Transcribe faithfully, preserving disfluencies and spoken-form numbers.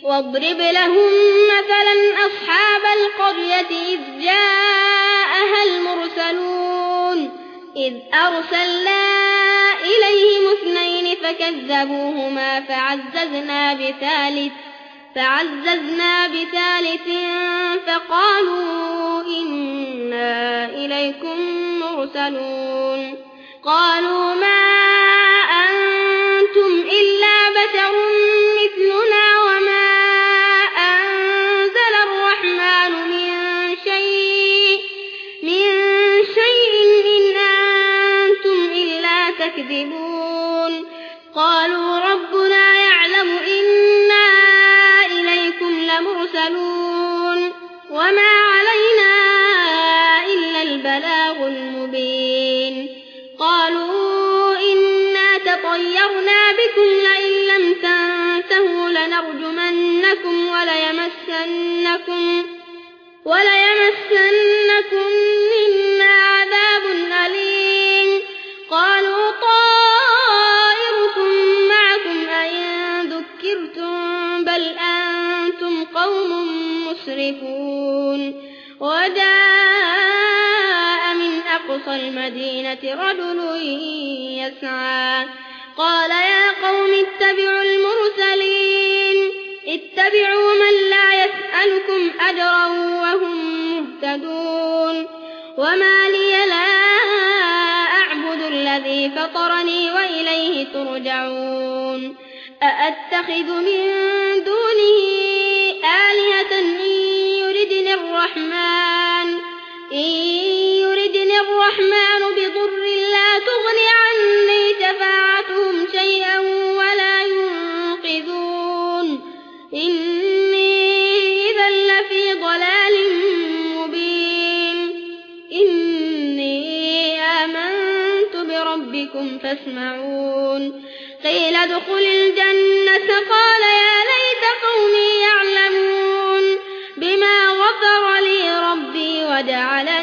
واضرب لهم مثلا أصحاب القرية إذ جاءها المرسلون إذ أرسلنا إليهم اثنين فكذبوهما فعززنا بثالث فعززنا بثالث فقالوا إنا إليكم مرسلون قالوا ما أنتم إلا بشر مثلنا وما أنزل الرحمن من شيء من شيء إن أنتم إلا تكذبون قالوا ربنا يعلم إنا إليكم لمرسلون وما علينا إلا البلاغ المبين قالوا إنا تطيرنا بكم لئن لم تنتهوا لنرجمنكم وليمسنكم وليمسنكم منا عذاب أليم قالوا طائركم معكم أئن ذكرتم بل أنتم قوم مسرفون وجاء من أقصى المدينة رجل يسعى قال يا قوم اتبعوا المرسلين اتبعوا من لا يسألكم أجرا وهم مهتدون وما لي لا أعبد الذي فطرني وإليه ترجعون أأتخذ من دونه آلهة إن يردني الرحمن إن يردني الرحمن بضر لا تغني عني شفاعتهم شيئا ولا ينقذون إني إذا لفي ضلال مبين إني آمنت بربكم فاسمعون قيل ادخل الجنة قال يا ليت قومي يعلمون بما غفر لي ربي وجعلني